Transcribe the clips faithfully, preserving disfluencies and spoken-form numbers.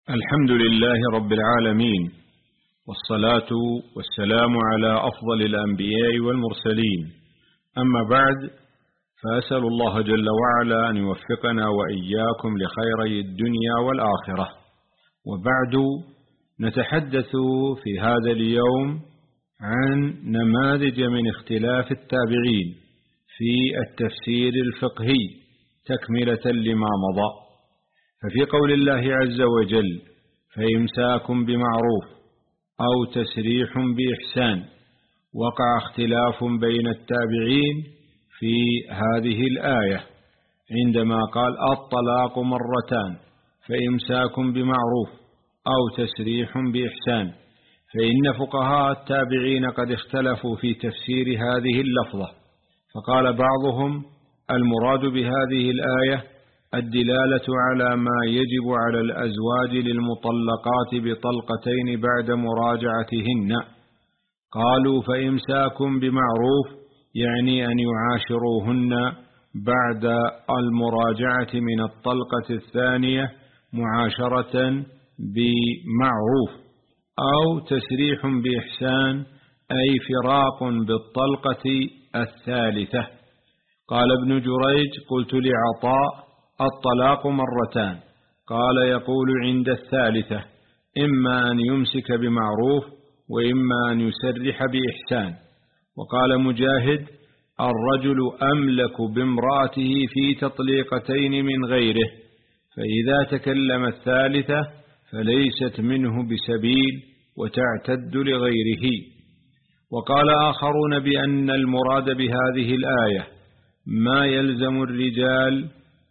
الحمد لله رب العالمين، والصلاة والسلام على أفضل الأنبياء والمرسلين. أما بعد، فأسأل الله جل وعلا أن يوفقنا وإياكم لخيري الدنيا والآخرة. وبعد، نتحدث في هذا اليوم عن نماذج من اختلاف التابعين في التفسير الفقهي تكملة لما مضى. ففي قول الله عز وجل: فإمساك بمعروف أو تسريح بإحسان، وقع اختلاف بين التابعين في هذه الآية عندما قال: الطلاق مرتان، فإمساك بمعروف أو تسريح بإحسان. فإن فقهاء التابعين قد اختلفوا في تفسير هذه اللفظة، فقال بعضهم: المراد بهذه الآية الدلالة على ما يجب على الأزواج للمطلقات بطلقتين بعد مراجعتهن. قالوا: فإمساك بمعروف يعني أن يعاشروهن بعد المراجعة من الطلقة الثانية معاشرة بمعروف، أو تسريح بإحسان أي فراق بالطلقة الثالثة. قال ابن جريج: قلت لعطاء: الطلاق مرتان. قال: يقول عند الثالثة إما أن يمسك بمعروف وإما أن يسرح بإحسان. وقال مجاهد: الرجل أملك بامرأته في تطليقتين من غيره، فإذا تكلم الثالثة فليست منه بسبيل وتعتد لغيره. وقال آخرون بأن المراد بهذه الآية ما يلزم الرجال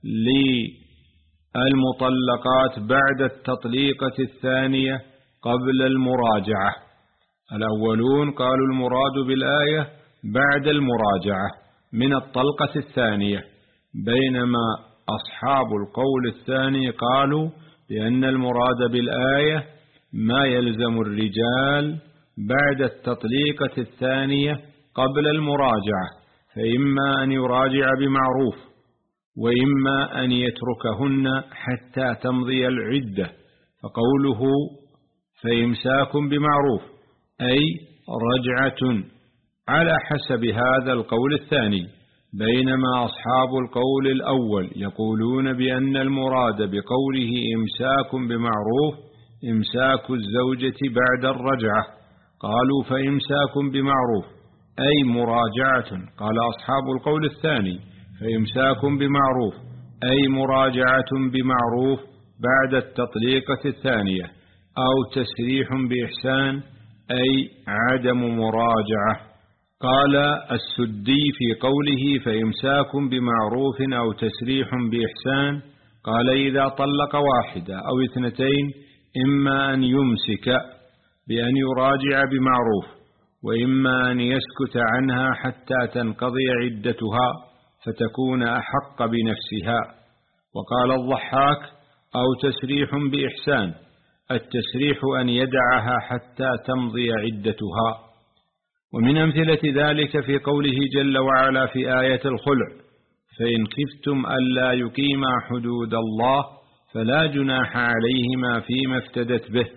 للمطلقات بعد التطليقة الثانية قبل المراجعة. الأولون قالوا المراد بالآية بعد المراجعة من الطلقة الثانية، بينما أصحاب القول الثاني قالوا بأن المراد بالآية ما يلزم الرجال بعد التطليقة الثانية قبل المراجعة، فإما أن يراجع بمعروف وإما أن يتركهن حتى تمضي العدة. فقوله فإمساك بمعروف أي رجعة على حسب هذا القول الثاني، بينما أصحاب القول الأول يقولون بأن المراد بقوله إمساك بمعروف إمساك الزوجة بعد الرجعة. قالوا: فإمساك بمعروف أي مراجعة. قال أصحاب القول الثاني: فإمساك بمعروف أي مراجعة بمعروف بعد التطليقة الثانية، أو تسريح بإحسان أي عدم مراجعة. قال السدي في قوله فإمساك بمعروف أو تسريح بإحسان: قال إذا طلق واحدة أو اثنتين إما أن يمسك بأن يراجع بمعروف، وإما أن يسكت عنها حتى تنقضي عدتها فتكون أحق بنفسها. وقال الضحاك: أو تسريح بإحسان، التسريح أن يدعها حتى تمضي عدتها. ومن أمثلة ذلك في قوله جل وعلا في آية الخلع: فإن خفتم ألا يقيما حدود الله فلا جناح عليهما فيما افتدت به.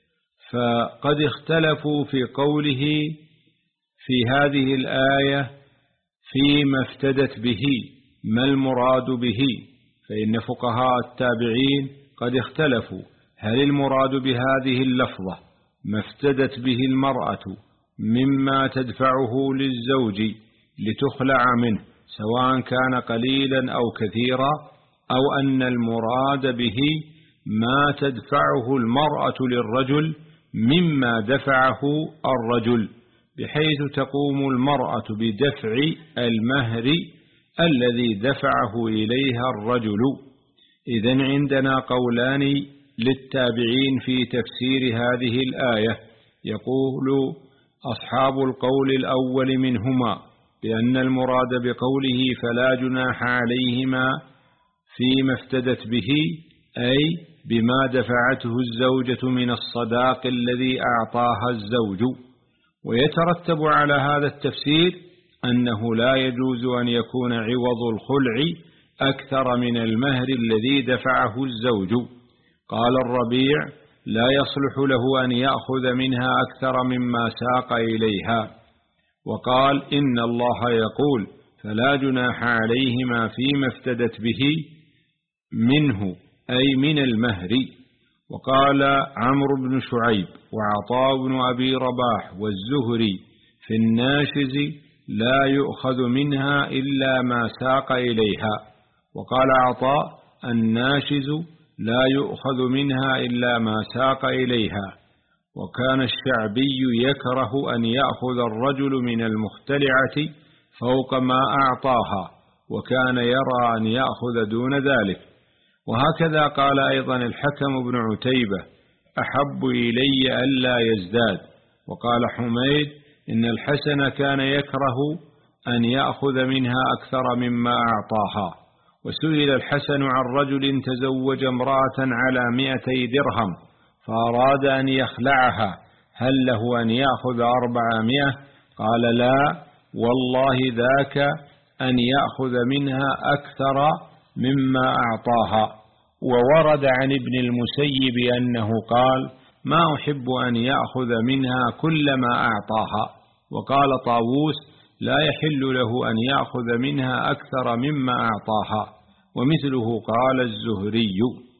فقد اختلفوا في قوله في هذه الآية فيما افتدت به، ما المراد به؟ فإن فقهاء التابعين قد اختلفوا هل المراد بهذه اللفظة ما افتدت به المرأة مما تدفعه للزوج لتخلع منه سواء كان قليلا أو كثيرا، أو أن المراد به ما تدفعه المرأة للرجل مما دفعه الرجل، بحيث تقوم المرأة بدفع المهر الذي دفعه إليها الرجل. إذن عندنا قولان للتابعين في تفسير هذه الآية. يقول أصحاب القول الأول منهما بأن المراد بقوله فلا جناح عليهما فيما افتدت به أي بما دفعته الزوجة من الصداق الذي أعطاها الزوج. ويترتب على هذا التفسير أنه لا يجوز أن يكون عوض الخلع أكثر من المهر الذي دفعه الزوج، قال الربيع: لا يصلح له أن يأخذ منها أكثر مما ساق إليها. وقال: إن الله يقول: فلا جناح عليهما فيما افتدت به منه، أي من المهر. وقال عمرو بن شعيب وعطاء بن أبي رباح والزهري في الناشز: لا يؤخذ منها إلا ما ساق إليها. وقال عطاء: الناشز لا يؤخذ منها إلا ما ساق إليها. وكان الشعبي يكره أن يأخذ الرجل من المختلعة فوق ما أعطاها، وكان يرى أن يأخذ دون ذلك. وهكذا قال أيضا الحكم بن عتيبة: أحب إلي ألا يزداد. وقال حميد: إن الحسن كان يكره أن يأخذ منها أكثر مما أعطاها. وسئل الحسن عن رجل تزوج امرأة على مئتي درهم فأراد أن يخلعها: هل له أن يأخذ أربعمائة؟ قال: لا والله، ذاك أن يأخذ منها أكثر مما أعطاها. وورد عن ابن المسيب أنه قال: ما أحب أن يأخذ منها كل ما أعطاها. وقال طاووس: لا يحل له أن يأخذ منها أكثر مما أعطاها. ومثله قال الزهري.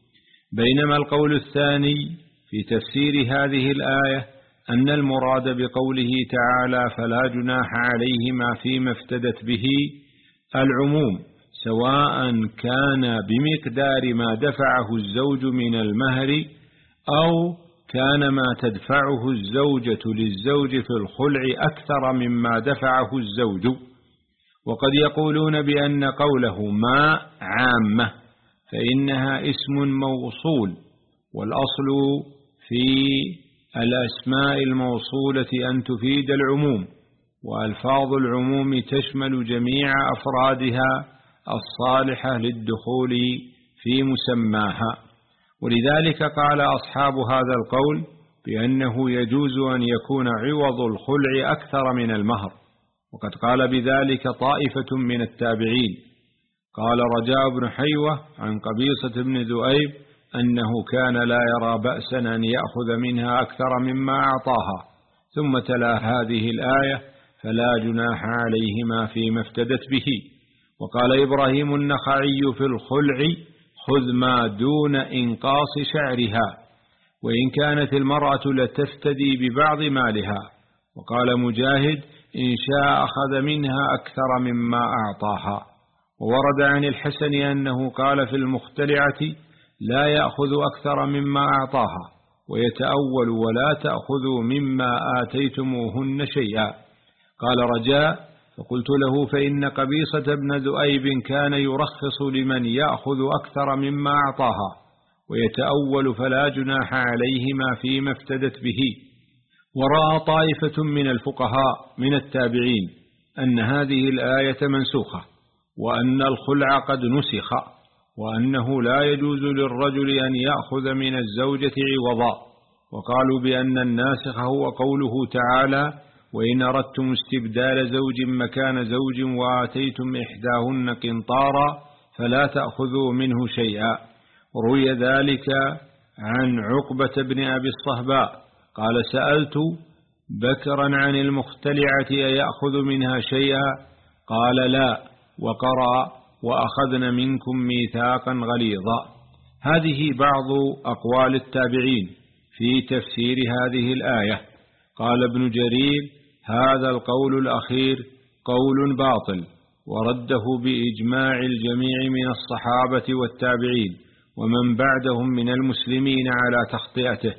بينما القول الثاني في تفسير هذه الآية أن المراد بقوله تعالى: فلا جناح عليهما فيما افتدت به العموم، سواء كان بمقدار ما دفعه الزوج من المهر أو كان ما تدفعه الزوجة للزوج في الخلع أكثر مما دفعه الزوج. وقد يقولون بأن قوله ما عامة، فإنها اسم موصول، والأصل في الأسماء الموصولة أن تفيد العموم، وألفاظ العموم تشمل جميع أفرادها الصالحة للدخول في مسماها. ولذلك قال أصحاب هذا القول بأنه يجوز أن يكون عوض الخلع أكثر من المهر، وقد قال بذلك طائفة من التابعين. قال رجاء بن حيوة عن قبيصة بن ذؤيب أنه كان لا يرى بأسا أن يأخذ منها أكثر مما أعطاها، ثم تلا هذه الآية: فلا جناح عليهما فيما افتدت به. وقال إبراهيم النخعي في الخلع: خذ ما دون إنقاص شعرها، وإن كانت المرأة لتفتدي ببعض مالها. وقال مجاهد: إن شاء أخذ منها أكثر مما أعطاها. وورد عن الحسن أنه قال في المختلعة: لا يأخذ أكثر مما أعطاها، ويتأول: ولا تأخذوا مما آتيتموهن شيئا. قال رجاء: فقلت له: فإن قبيصة بن ذؤيب كان يرخص لمن يأخذ أكثر مما أعطاها ويتأول، فلا جناح عليهما فيما افتدت به. ورأى طائفة من الفقهاء من التابعين أن هذه الآية منسوخة، وأن الخلع قد نسخ، وأنه لا يجوز للرجل أن يأخذ من الزوجة عوضا. وقالوا بأن الناسخ هو قوله تعالى: وإن أردتم استبدال زوج مكان زوج وآتيتم إحداهن قنطارا فلا تأخذوا منه شيئا. روي ذلك عن عقبة بن أبي الصهباء قال: سألت بكرا عن المختلعة أيأخذ منها شيئا؟ قال: لا. وقرأ: وأخذن منكم ميثاقا غليظا. هذه بعض أقوال التابعين في تفسير هذه الآية. قال ابن جرير: هذا القول الأخير قول باطل، ورده بإجماع الجميع من الصحابة والتابعين ومن بعدهم من المسلمين على تخطئته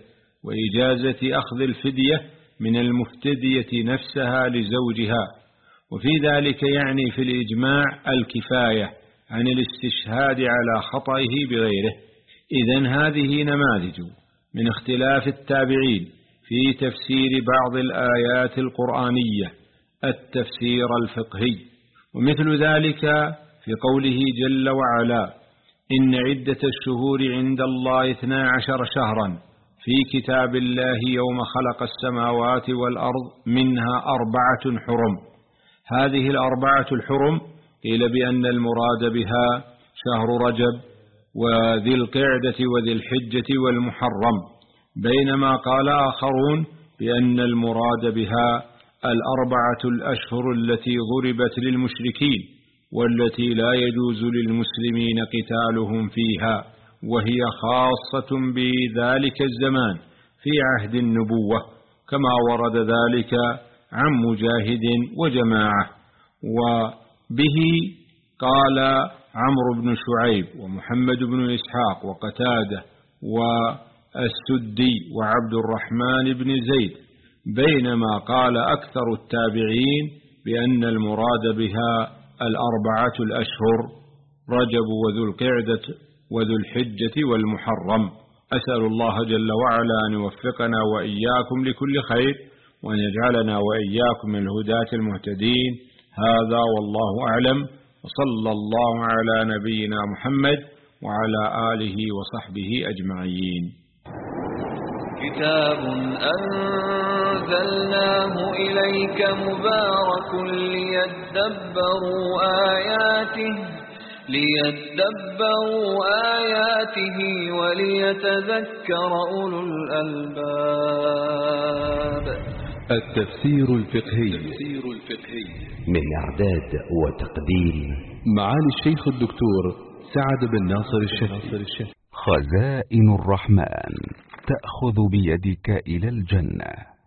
وإجازة أخذ الفدية من المفتدية نفسها لزوجها. وفي ذلك يعني في الإجماع الكفاية عن الاستشهاد على خطئه بغيره. إذن هذه نماذج من اختلاف التابعين في تفسير بعض الآيات القرآنية التفسير الفقهي. ومثل ذلك في قوله جل وعلا: إن عدة الشهور عند الله اثنا عشر شهرا في كتاب الله يوم خلق السماوات والأرض منها أربعة حرم. هذه الأربعة الحرم قيل بأن المراد بها شهر رجب وذي القعدة وذي الحجة والمحرم، بينما قال آخرون بأن المراد بها الأربعة الأشهر التي ضربت للمشركين والتي لا يجوز للمسلمين قتالهم فيها، وهي خاصة بذلك الزمان في عهد النبوة، كما ورد ذلك عن مجاهد وجماعة. وبه قال عمرو بن شعيب ومحمد بن إسحاق وقتادة والسدي وعبد الرحمن بن زيد، بينما قال أكثر التابعين بأن المراد بها الأربعة الأشهر رجب وذو القعدة وذو الحجة والمحرم. أسأل الله جل وعلا أن يوفقنا وإياكم لكل خير، وأن يجعلنا وإياكم من الهداة المهتدين. هذا والله أعلم، وصلى الله على نبينا محمد وعلى آله وصحبه أجمعين. كتاب أنزلناه إليك مبارك ليدبروا آياته ليدبروا آياته وليتذكر أولو الألباب. التفسير الفقهي من إعداد وتقديم معالي الشيخ الدكتور سعد بن ناصر الشافعي. خزائن الرحمن تأخذ بيدك إلى الجنة.